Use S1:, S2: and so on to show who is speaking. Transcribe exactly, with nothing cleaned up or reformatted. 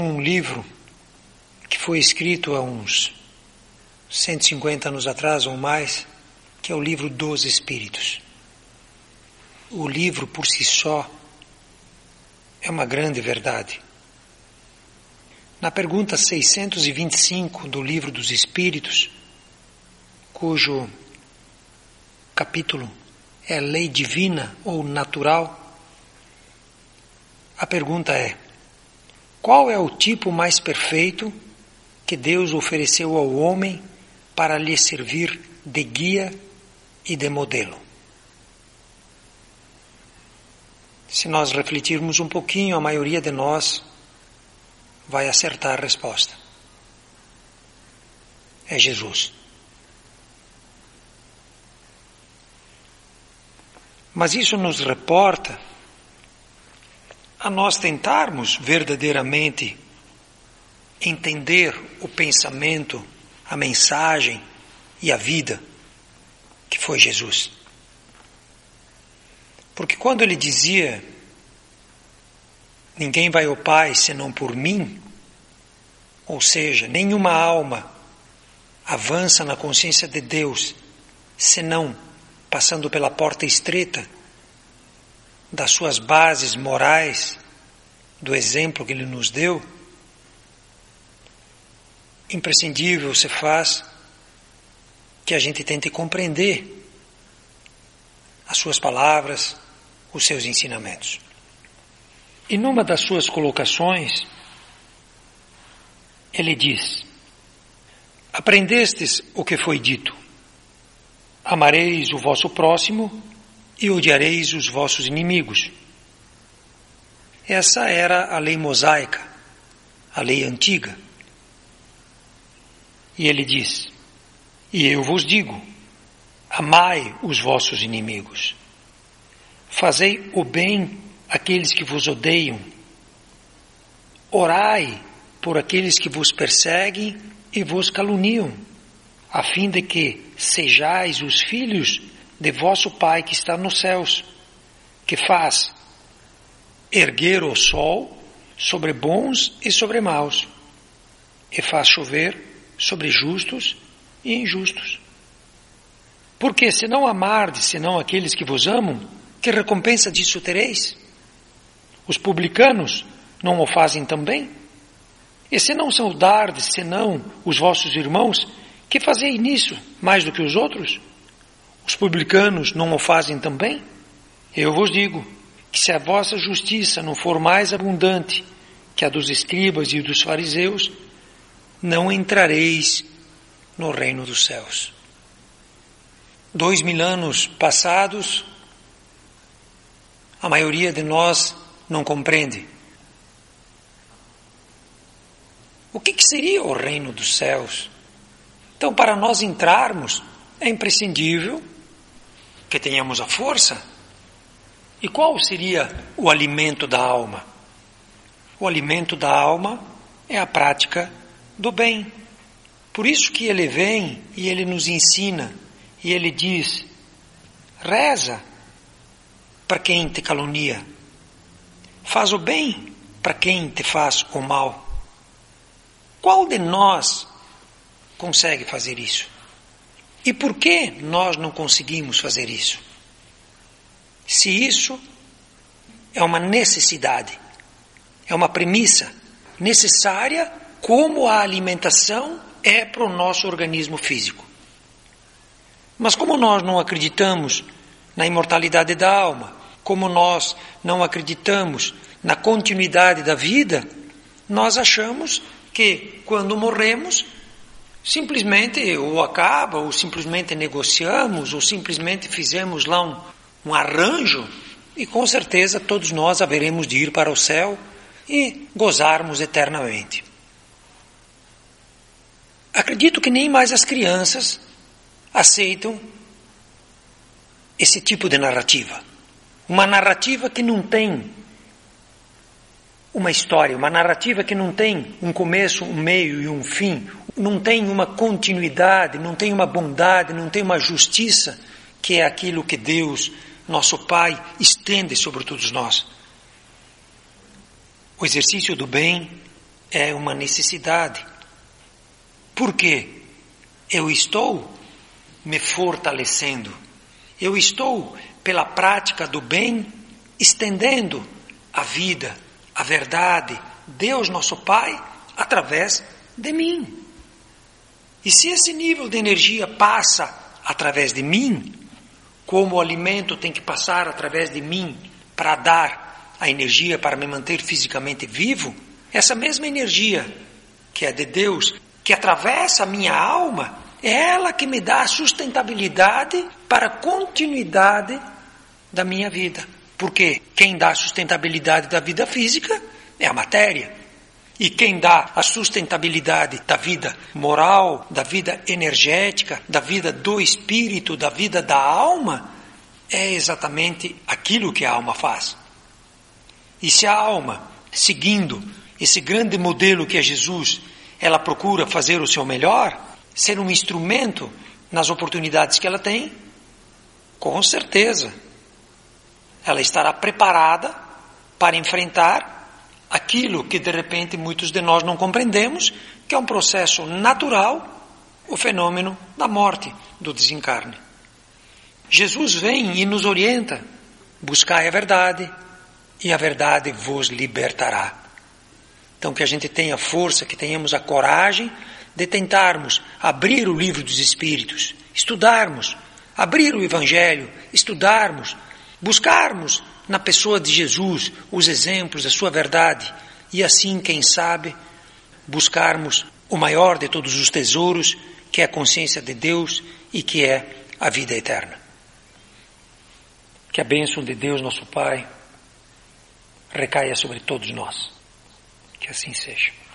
S1: Um livro que foi escrito há uns cento e cinquenta anos atrás ou mais, que é o livro dos Espíritos. O livro por si só é uma grande verdade. Na pergunta seiscentos e vinte e cinco do livro dos Espíritos, cujo capítulo é lei divina ou natural, a pergunta é: qual é o tipo mais perfeito que Deus ofereceu ao homem para lhe servir de guia e de modelo? Se nós refletirmos um pouquinho, a maioria de nós vai acertar a resposta. É Jesus. Mas isso nos reporta a nós tentarmos verdadeiramente entender o pensamento, a mensagem e a vida que foi Jesus. Porque quando ele dizia: ninguém vai ao Pai senão por mim, ou seja, nenhuma alma avança na consciência de Deus senão passando pela porta estreita das suas bases morais, do exemplo que ele nos deu, imprescindível se faz que a gente tente compreender as suas palavras, os seus ensinamentos. E numa das suas colocações, ele diz: aprendestes o que foi dito, amareis o vosso próximo e odiareis os vossos inimigos. Essa era a lei mosaica, a lei antiga. E ele diz: e eu vos digo, amai os vossos inimigos, fazei o bem àqueles que vos odeiam, orai por aqueles que vos perseguem e vos caluniam, a fim de que sejais os filhos de vosso Pai que está nos céus, que faz erguer o sol sobre bons e sobre maus, e faz chover sobre justos e injustos. Porque se não amardes senão aqueles que vos amam, que recompensa disso tereis? Os publicanos não o fazem também? E se não saudardes senão os vossos irmãos, que fazei nisso mais do que os outros? Os publicanos não o fazem também? Eu vos digo que se a vossa justiça não for mais abundante que a dos escribas e dos fariseus, não entrareis no reino dos céus. Dois mil anos passados, a maioria de nós não compreende. O que, que seria o reino dos céus? Então, para nós entrarmos, é imprescindível que tenhamos a força. E qual seria o alimento da alma? O alimento da alma é a prática do bem. Por isso que ele vem e ele nos ensina, e ele diz: reza para quem te calunia, faz o bem para quem te faz o mal. Qual de nós consegue fazer isso? E por que nós não conseguimos fazer isso? Se isso é uma necessidade, é uma premissa necessária, como a alimentação é para o nosso organismo físico. Mas como nós não acreditamos na imortalidade da alma, como nós não acreditamos na continuidade da vida, nós achamos que quando morremos, simplesmente ou acaba, ou simplesmente negociamos, ou simplesmente fizemos lá um, um arranjo, e com certeza todos nós haveremos de ir para o céu e gozarmos eternamente. Acredito que nem mais as crianças aceitam esse tipo de narrativa. Uma narrativa que não tem uma história, uma narrativa que não tem um começo, um meio e um fim, não tem uma continuidade, não tem uma bondade, não tem uma justiça, que é aquilo que Deus, nosso Pai, estende sobre todos nós. O exercício do bem é uma necessidade. Por quê? Eu estou me fortalecendo. Eu estou, pela prática do bem, estendendo a vida, a verdade, Deus nosso Pai, através de mim. E se esse nível de energia passa através de mim, como o alimento tem que passar através de mim para dar a energia para me manter fisicamente vivo, essa mesma energia que é de Deus, que atravessa a minha alma, é ela que me dá a sustentabilidade para a continuidade da minha vida. Porque quem dá a sustentabilidade da vida física é a matéria. E quem dá a sustentabilidade da vida moral, da vida energética, da vida do espírito, da vida da alma, é exatamente aquilo que a alma faz. E se a alma, seguindo esse grande modelo que é Jesus, ela procura fazer o seu melhor, ser um instrumento nas oportunidades que ela tem, com certeza ela estará preparada para enfrentar aquilo que de repente muitos de nós não compreendemos, que é um processo natural, o fenômeno da morte, do desencarne. Jesus vem e nos orienta: buscai a verdade e a verdade vos libertará. Então que a gente tenha força, que tenhamos a coragem de tentarmos abrir o livro dos Espíritos, estudarmos, abrir o Evangelho, estudarmos, buscarmos na pessoa de Jesus os exemplos da sua verdade e assim, quem sabe, buscarmos o maior de todos os tesouros, que é a consciência de Deus e que é a vida eterna. Que a bênção de Deus, nosso Pai, recaia sobre todos nós. Que assim seja.